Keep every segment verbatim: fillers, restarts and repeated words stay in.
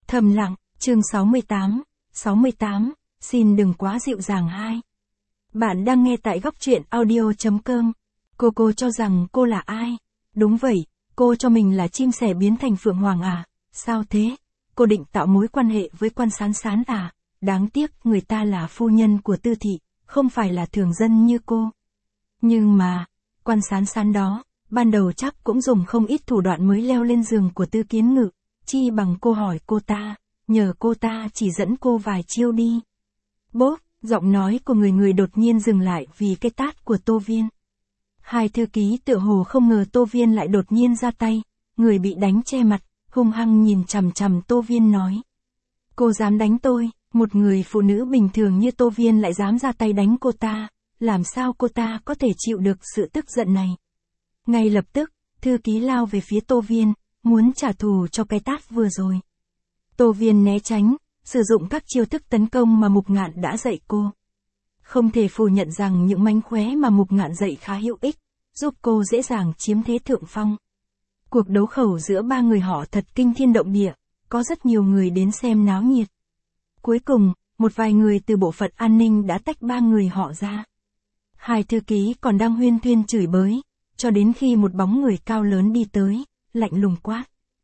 Thầm lặng, chương sáu mươi tám, sáu mươi tám, xin đừng quá dịu dàng hai. Bạn đang nghe tại góc truyện audio chấm com. Cô cô cho rằng cô là ai? Đúng vậy, cô cho mình là chim sẻ biến thành phượng hoàng à? Sao thế? Cô định tạo mối quan hệ với Quan Sán Sán à? Đáng tiếc người ta là phu nhân của Tư Thị, không phải là thường dân như cô. Nhưng mà, Quan Sán Sán đó, ban đầu chắc cũng dùng không ít thủ đoạn mới leo lên giường của Tư Kiến Ngự, chi bằng cô hỏi cô ta, nhờ cô ta chỉ dẫn cô vài chiêu đi. Bốp, giọng nói của người người đột nhiên dừng lại vì cái tát của Tô Viên. Hai thư ký tựa hồ không ngờ Tô Viên lại đột nhiên ra tay, người bị đánh che mặt, hung hăng nhìn chằm chằm Tô Viên nói. Cô dám đánh tôi, một người phụ nữ bình thường như Tô Viên lại dám ra tay đánh cô ta, làm sao cô ta có thể chịu được sự tức giận này. Ngay lập tức, thư ký lao về phía Tô Viên, muốn trả thù cho cái tát vừa rồi. Tô Viên né tránh, sử dụng các chiêu thức tấn công mà Mục Ngạn đã dạy cô. Không thể phủ nhận rằng những mánh khóe mà Mục Ngạn dạy khá hữu ích, giúp cô dễ dàng chiếm thế thượng phong. Cuộc đấu khẩu giữa ba người họ thật kinh thiên động địa, có rất nhiều người đến xem náo nhiệt. Cuối cùng, một vài người từ bộ phận an ninh đã tách ba người họ ra. Hai thư ký còn đang huyên thuyên chửi bới, cho đến khi một bóng người cao lớn đi tới, lạnh lùng quát.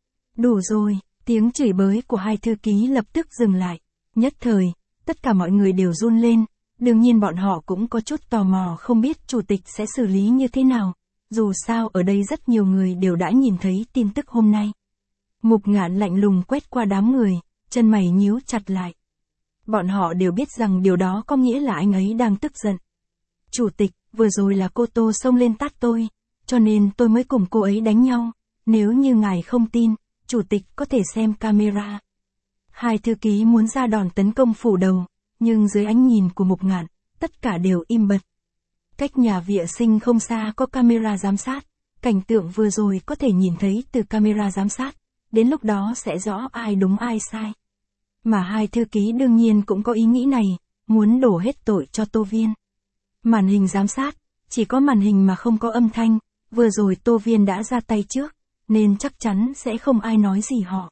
Đủ rồi, tiếng chửi bới của hai thư ký lập tức dừng lại. Nhất thời, tất cả mọi người đều run lên, đương nhiên bọn họ cũng có chút tò mò không biết chủ tịch sẽ xử lý như thế nào, dù sao ở đây rất nhiều người đều đã nhìn thấy tin tức hôm nay. Mục Ngạn lạnh lùng quét qua đám người, chân mày nhíu chặt lại. Bọn họ đều biết rằng điều đó có nghĩa là anh ấy đang tức giận. Chủ tịch, vừa rồi là cô Tô xông lên tát tôi, cho nên tôi mới cùng cô ấy đánh nhau, nếu như ngài không tin, chủ tịch có thể xem camera. Hai thư ký muốn ra đòn tấn công phủ đầu, nhưng dưới ánh nhìn của Mục Ngạn, tất cả đều im bặt. Cách nhà vệ sinh không xa có camera giám sát, cảnh tượng vừa rồi có thể nhìn thấy từ camera giám sát, đến lúc đó sẽ rõ ai đúng ai sai. Mà hai thư ký đương nhiên cũng có ý nghĩ này, muốn đổ hết tội cho Tô Viên. Màn hình giám sát, chỉ có màn hình mà không có âm thanh, vừa rồi Tô Viên đã ra tay trước, nên chắc chắn sẽ không ai nói gì họ.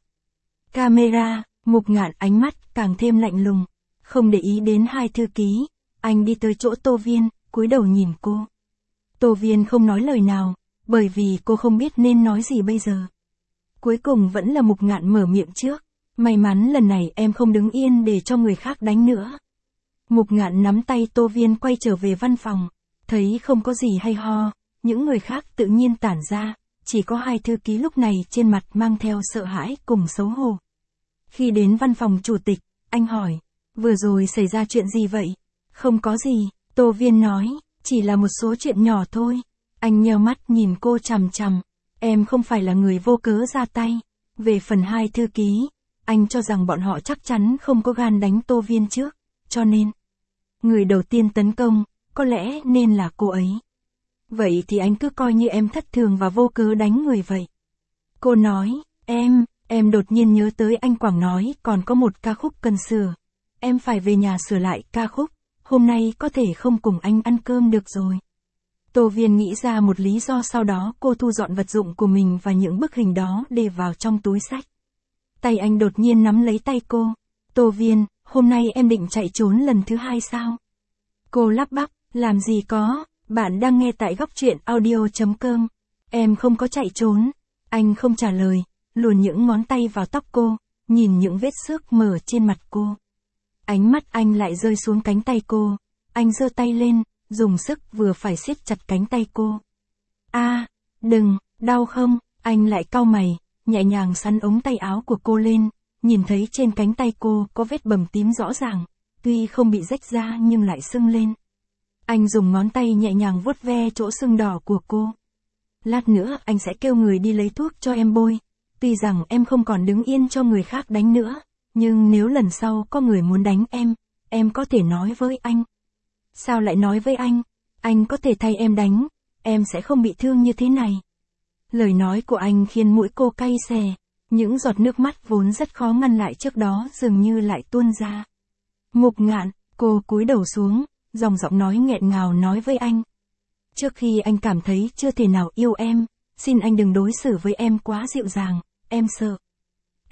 Camera, Mục Ngạn ánh mắt càng thêm lạnh lùng, không để ý đến hai thư ký, anh đi tới chỗ Tô Viên, cúi đầu nhìn cô. Tô Viên không nói lời nào, bởi vì cô không biết nên nói gì bây giờ. Cuối cùng vẫn là Mục Ngạn mở miệng trước, may mắn lần này em không đứng yên để cho người khác đánh nữa. Mục Ngạn nắm tay Tô Viên quay trở về văn phòng, thấy không có gì hay ho, những người khác tự nhiên tản ra, chỉ có hai thư ký lúc này trên mặt mang theo sợ hãi cùng xấu hổ. Khi đến văn phòng chủ tịch, anh hỏi, vừa rồi xảy ra chuyện gì vậy? Không có gì, Tô Viên nói, chỉ là một số chuyện nhỏ thôi. Anh nheo mắt nhìn cô chằm chằm, em không phải là người vô cớ ra tay. Về phần hai thư ký, anh cho rằng bọn họ chắc chắn không có gan đánh Tô Viên trước, cho nên, người đầu tiên tấn công, có lẽ nên là cô ấy. Vậy thì anh cứ coi như em thất thường và vô cớ đánh người vậy. Cô nói, em, em đột nhiên nhớ tới anh Quảng nói còn có một ca khúc cần sửa. Em phải về nhà sửa lại ca khúc, hôm nay có thể không cùng anh ăn cơm được rồi. Tô Viên nghĩ ra một lý do, sau đó cô thu dọn vật dụng của mình và những bức hình đó để vào trong túi xách. Tay anh đột nhiên nắm lấy tay cô. Tô Viên, hôm nay em định chạy trốn lần thứ hai sao? Cô lắp bắp, làm gì có, bạn đang nghe tại góc truyện audio chấm com. Em không có chạy trốn. Anh không trả lời, luồn những ngón tay vào tóc cô, nhìn những vết xước mở trên mặt cô. Ánh mắt anh lại rơi xuống cánh tay cô, anh giơ tay lên, dùng sức vừa phải siết chặt cánh tay cô. A, à, đừng, đau không? Anh lại cau mày, nhẹ nhàng xắn ống tay áo của cô lên, nhìn thấy trên cánh tay cô có vết bầm tím rõ ràng, tuy không bị rách ra nhưng lại sưng lên. Anh dùng ngón tay nhẹ nhàng vuốt ve chỗ sưng đỏ của cô. Lát nữa anh sẽ kêu người đi lấy thuốc cho em bôi, tuy rằng em không còn đứng yên cho người khác đánh nữa, nhưng nếu lần sau có người muốn đánh em, em có thể nói với anh. Sao lại nói với anh? Anh có thể thay em đánh, em sẽ không bị thương như thế này. Lời nói của anh khiến mũi cô cay xè, những giọt nước mắt vốn rất khó ngăn lại trước đó dường như lại tuôn ra. Mục Ngạn, cô cúi đầu xuống, dòng giọng nói nghẹn ngào nói với anh. Trước khi anh cảm thấy chưa thể nào yêu em, xin anh đừng đối xử với em quá dịu dàng, em sợ.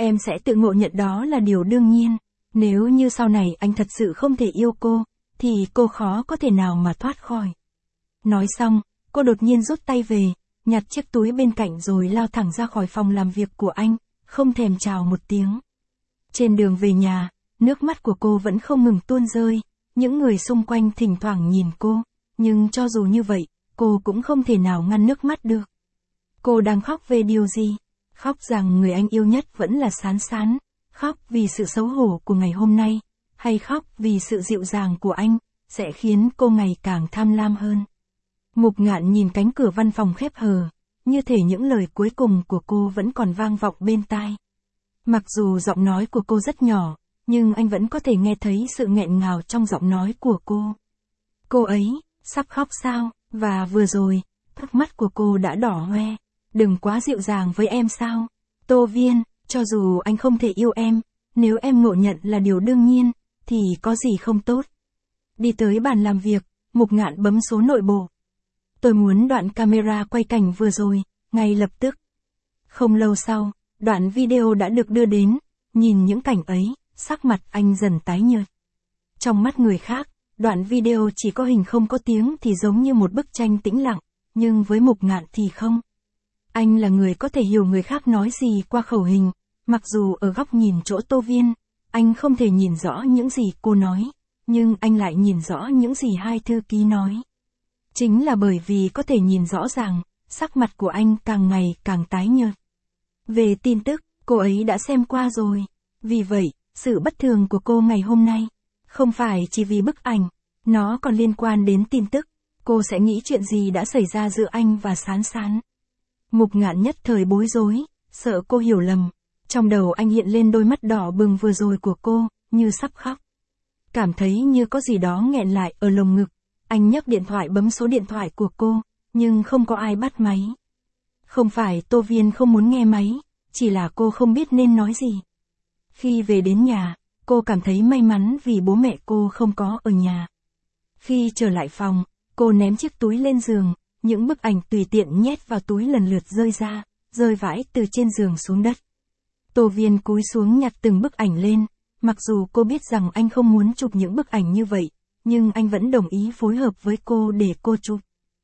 em sẽ tự ngộ nhận đó là điều đương nhiên. Nếu như sau này anh thật sự không thể yêu cô, thì cô khó có thể nào mà thoát khỏi. Nói xong, cô đột nhiên rút tay về, nhặt chiếc túi bên cạnh rồi lao thẳng ra khỏi phòng làm việc của anh, không thèm chào một tiếng. Trên đường về nhà, nước mắt của cô vẫn không ngừng tuôn rơi, những người xung quanh thỉnh thoảng nhìn cô, nhưng cho dù như vậy, cô cũng không thể nào ngăn nước mắt được. Cô đang khóc về điều gì? Khóc rằng người anh yêu nhất vẫn là Sán Sán, khóc vì sự xấu hổ của ngày hôm nay, hay khóc vì sự dịu dàng của anh, sẽ khiến cô ngày càng tham lam hơn. Mục Ngạn nhìn cánh cửa văn phòng khép hờ, như thể những lời cuối cùng của cô vẫn còn vang vọng bên tai. Mặc dù giọng nói của cô rất nhỏ, nhưng anh vẫn có thể nghe thấy sự nghẹn ngào trong giọng nói của cô. Cô ấy, sắp khóc sao, và vừa rồi, nước mắt của cô đã đỏ hoe. Đừng quá dịu dàng với em sao? Tô Viên, cho dù anh không thể yêu em, nếu em ngộ nhận là điều đương nhiên, thì có gì không tốt. Đi tới bàn làm việc, Mục Ngạn bấm số nội bộ. Tôi muốn đoạn camera quay cảnh vừa rồi, ngay lập tức. Không lâu sau, đoạn video đã được đưa đến, nhìn những cảnh ấy, sắc mặt anh dần tái nhợt. Trong mắt người khác, đoạn video chỉ có hình không có tiếng thì giống như một bức tranh tĩnh lặng, nhưng với Mục Ngạn thì không. Anh là người có thể hiểu người khác nói gì qua khẩu hình, mặc dù ở góc nhìn chỗ Tô Viên, anh không thể nhìn rõ những gì cô nói, nhưng anh lại nhìn rõ những gì hai thư ký nói. Chính là bởi vì có thể nhìn rõ ràng, sắc mặt của anh càng ngày càng tái nhợt. Về tin tức, cô ấy đã xem qua rồi. Vì vậy, sự bất thường của cô ngày hôm nay, không phải chỉ vì bức ảnh, nó còn liên quan đến tin tức. Cô sẽ nghĩ chuyện gì đã xảy ra giữa anh và Sán Sán. Mục Ngạn nhất thời bối rối, sợ cô hiểu lầm. Trong đầu anh hiện lên đôi mắt đỏ bừng vừa rồi của cô, như sắp khóc. Cảm thấy như có gì đó nghẹn lại ở lồng ngực. Anh nhấc điện thoại bấm số điện thoại của cô, nhưng không có ai bắt máy. Không phải Tô Viên không muốn nghe máy, chỉ là cô không biết nên nói gì. Khi về đến nhà, cô cảm thấy may mắn vì bố mẹ cô không có ở nhà. Khi trở lại phòng, cô ném chiếc túi lên giường, những bức ảnh tùy tiện nhét vào túi lần lượt rơi ra, rơi vãi từ trên giường xuống đất. Tô Viên cúi xuống nhặt từng bức ảnh lên, mặc dù cô biết rằng anh không muốn chụp những bức ảnh như vậy, nhưng anh vẫn đồng ý phối hợp với cô để cô chụp.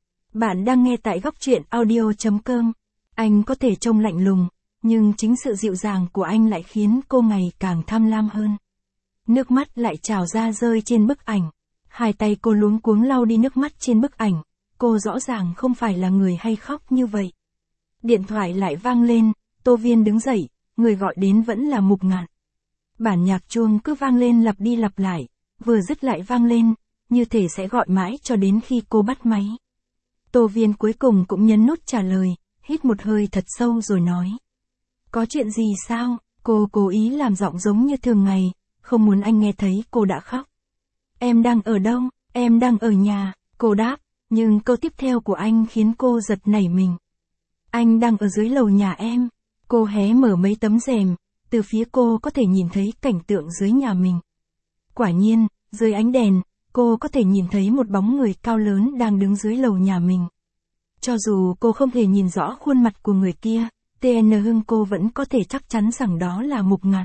Bạn đang nghe tại góc truyện audio chấm com. Anh có thể trông lạnh lùng, nhưng chính sự dịu dàng của anh lại khiến cô ngày càng tham lam hơn. Nước mắt lại trào ra rơi trên bức ảnh. Hai tay cô luống cuống lau đi nước mắt trên bức ảnh. Cô rõ ràng không phải là người hay khóc như vậy. Điện thoại lại vang lên, Tô Viên đứng dậy, người gọi đến vẫn là Mục Ngạn. Bản nhạc chuông cứ vang lên lặp đi lặp lại, vừa dứt lại vang lên, như thể sẽ gọi mãi cho đến khi cô bắt máy. Tô Viên cuối cùng cũng nhấn nút trả lời, hít một hơi thật sâu rồi nói. Có chuyện gì sao? Cô cố ý làm giọng giống như thường ngày, không muốn anh nghe thấy cô đã khóc. Em đang ở đâu? Em đang ở nhà, cô đáp, nhưng câu tiếp theo của anh khiến cô giật nảy mình. Anh đang ở dưới lầu nhà em. Cô hé mở mấy tấm rèm, từ phía cô có thể nhìn thấy cảnh tượng dưới nhà mình. Quả nhiên, dưới ánh đèn, cô có thể nhìn thấy một bóng người cao lớn đang đứng dưới lầu nhà mình. Cho dù cô không thể nhìn rõ khuôn mặt của người kia, tê en Hưng cô vẫn có thể chắc chắn rằng đó là Mục Ngạn.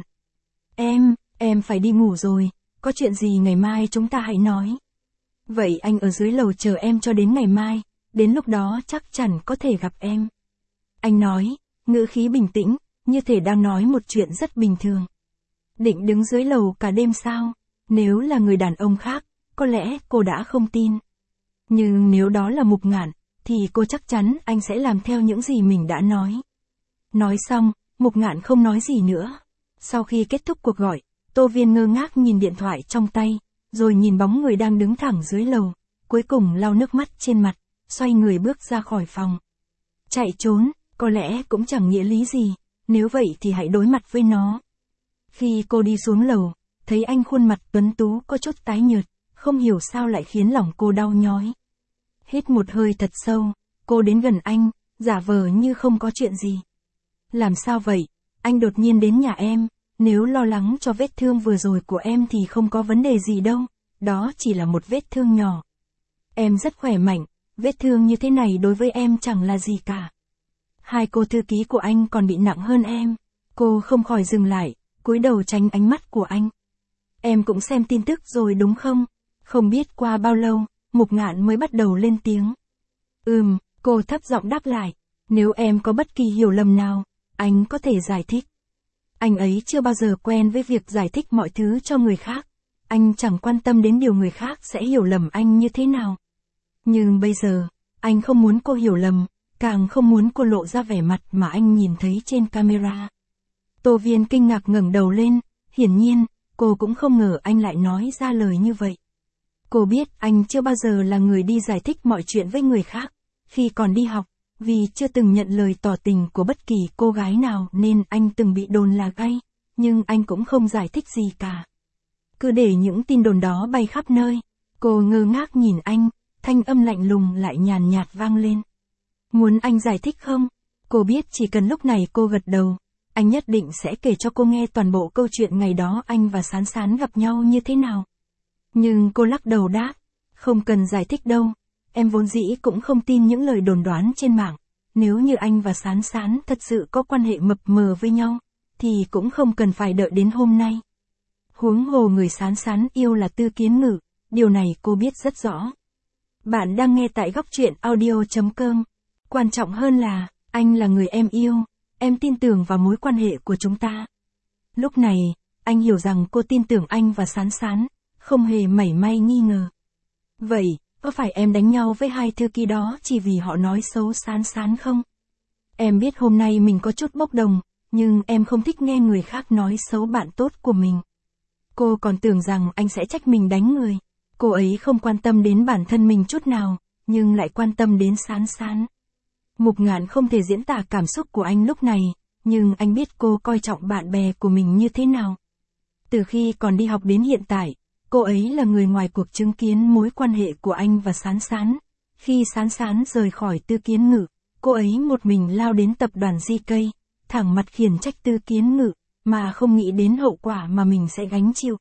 Em, em phải đi ngủ rồi, có chuyện gì ngày mai chúng ta hãy nói. Vậy anh ở dưới lầu chờ em cho đến ngày mai, đến lúc đó chắc chắn có thể gặp em. Anh nói, ngữ khí bình tĩnh, như thể đang nói một chuyện rất bình thường. Định đứng dưới lầu cả đêm sao? Nếu là người đàn ông khác, có lẽ cô đã không tin. Nhưng nếu đó là Mục Ngạn, thì cô chắc chắn anh sẽ làm theo những gì mình đã nói. Nói xong, Mục Ngạn không nói gì nữa. Sau khi kết thúc cuộc gọi, Tô Viên ngơ ngác nhìn điện thoại trong tay, rồi nhìn bóng người đang đứng thẳng dưới lầu, cuối cùng lau nước mắt trên mặt, xoay người bước ra khỏi phòng. Chạy trốn, có lẽ cũng chẳng nghĩa lý gì, nếu vậy thì hãy đối mặt với nó. Khi cô đi xuống lầu, thấy anh khuôn mặt tuấn tú có chút tái nhợt, không hiểu sao lại khiến lòng cô đau nhói. Hít một hơi thật sâu, cô đến gần anh, giả vờ như không có chuyện gì. Làm sao vậy? Anh đột nhiên đến nhà em, nếu lo lắng cho vết thương vừa rồi của em thì không có vấn đề gì đâu, đó chỉ là một vết thương nhỏ. Em rất khỏe mạnh, vết thương như thế này đối với em chẳng là gì cả. Hai cô thư ký của anh còn bị nặng hơn em. Cô không khỏi dừng lại, cúi đầu tránh ánh mắt của anh. Em cũng xem tin tức rồi đúng không? Không biết qua bao lâu, Mục Ngạn mới bắt đầu lên tiếng. Ừm, cô thấp giọng đáp lại. Nếu em có bất kỳ hiểu lầm nào, anh có thể giải thích. Anh ấy chưa bao giờ quen với việc giải thích mọi thứ cho người khác. Anh chẳng quan tâm đến điều người khác sẽ hiểu lầm anh như thế nào. Nhưng bây giờ, anh không muốn cô hiểu lầm, càng không muốn cô lộ ra vẻ mặt mà anh nhìn thấy trên camera. Tô Viên kinh ngạc ngẩng đầu lên, hiển nhiên, cô cũng không ngờ anh lại nói ra lời như vậy. Cô biết anh chưa bao giờ là người đi giải thích mọi chuyện với người khác. Khi còn đi học, vì chưa từng nhận lời tỏ tình của bất kỳ cô gái nào nên anh từng bị đồn là gay, nhưng anh cũng không giải thích gì cả. Cứ để những tin đồn đó bay khắp nơi. Cô ngơ ngác nhìn anh, thanh âm lạnh lùng lại nhàn nhạt vang lên. Muốn anh giải thích không? Cô biết chỉ cần lúc này cô gật đầu, anh nhất định sẽ kể cho cô nghe toàn bộ câu chuyện ngày đó anh và Sán Sán gặp nhau như thế nào. Nhưng cô lắc đầu đáp, không cần giải thích đâu, em vốn dĩ cũng không tin những lời đồn đoán trên mạng. Nếu như anh và Sán Sán thật sự có quan hệ mập mờ với nhau, thì cũng không cần phải đợi đến hôm nay. Huống hồ người Sán Sán yêu là Tư Kiến Ngự, điều này cô biết rất rõ. Bạn đang nghe tại góc truyện audio chấm com. Quan trọng hơn là, anh là người em yêu, em tin tưởng vào mối quan hệ của chúng ta. Lúc này, anh hiểu rằng cô tin tưởng anh và Sán Sán, không hề mảy may nghi ngờ. Vậy, có phải em đánh nhau với hai thư ký đó chỉ vì họ nói xấu Sán Sán không? Em biết hôm nay mình có chút bốc đồng, nhưng em không thích nghe người khác nói xấu bạn tốt của mình. Cô còn tưởng rằng anh sẽ trách mình đánh người. Cô ấy không quan tâm đến bản thân mình chút nào, nhưng lại quan tâm đến Sán Sán. Mục Ngạn không thể diễn tả cảm xúc của anh lúc này, nhưng anh biết cô coi trọng bạn bè của mình như thế nào. Từ khi còn đi học đến hiện tại, cô ấy là người ngoài cuộc chứng kiến mối quan hệ của anh và Sán Sán. Khi Sán Sán rời khỏi Tư Kiến Ngự, cô ấy một mình lao đến tập đoàn gi cây, thẳng mặt khiển trách Tư Kiến Ngự, mà không nghĩ đến hậu quả mà mình sẽ gánh chịu.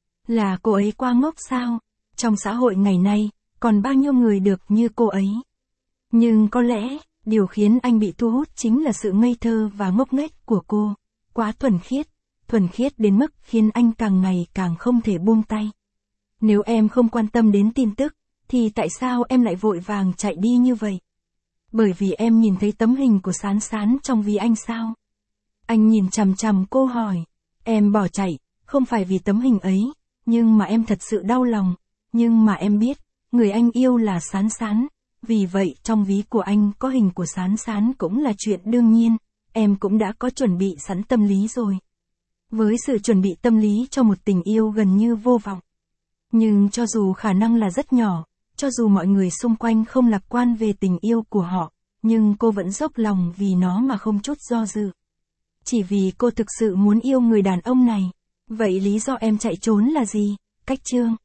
Là cô ấy quá ngốc sao? Trong xã hội ngày nay, còn bao nhiêu người được như cô ấy. Nhưng có lẽ, điều khiến anh bị thu hút chính là sự ngây thơ và ngốc nghếch của cô. Quá thuần khiết, thuần khiết đến mức khiến anh càng ngày càng không thể buông tay. Nếu em không quan tâm đến tin tức, thì tại sao em lại vội vàng chạy đi như vậy? Bởi vì em nhìn thấy tấm hình của Sán Sán trong ví anh sao? Anh nhìn chằm chằm cô hỏi. Em bỏ chạy, không phải vì tấm hình ấy, nhưng mà em thật sự đau lòng. Nhưng mà em biết, người anh yêu là Sán Sán. Vì vậy trong ví của anh có hình của Sán Sán cũng là chuyện đương nhiên. Em cũng đã có chuẩn bị sẵn tâm lý rồi. Với sự chuẩn bị tâm lý cho một tình yêu gần như vô vọng. Nhưng cho dù khả năng là rất nhỏ, cho dù mọi người xung quanh không lạc quan về tình yêu của họ, nhưng cô vẫn dốc lòng vì nó mà không chút do dự. Chỉ vì cô thực sự muốn yêu người đàn ông này. Vậy lý do em chạy trốn là gì? Cách chương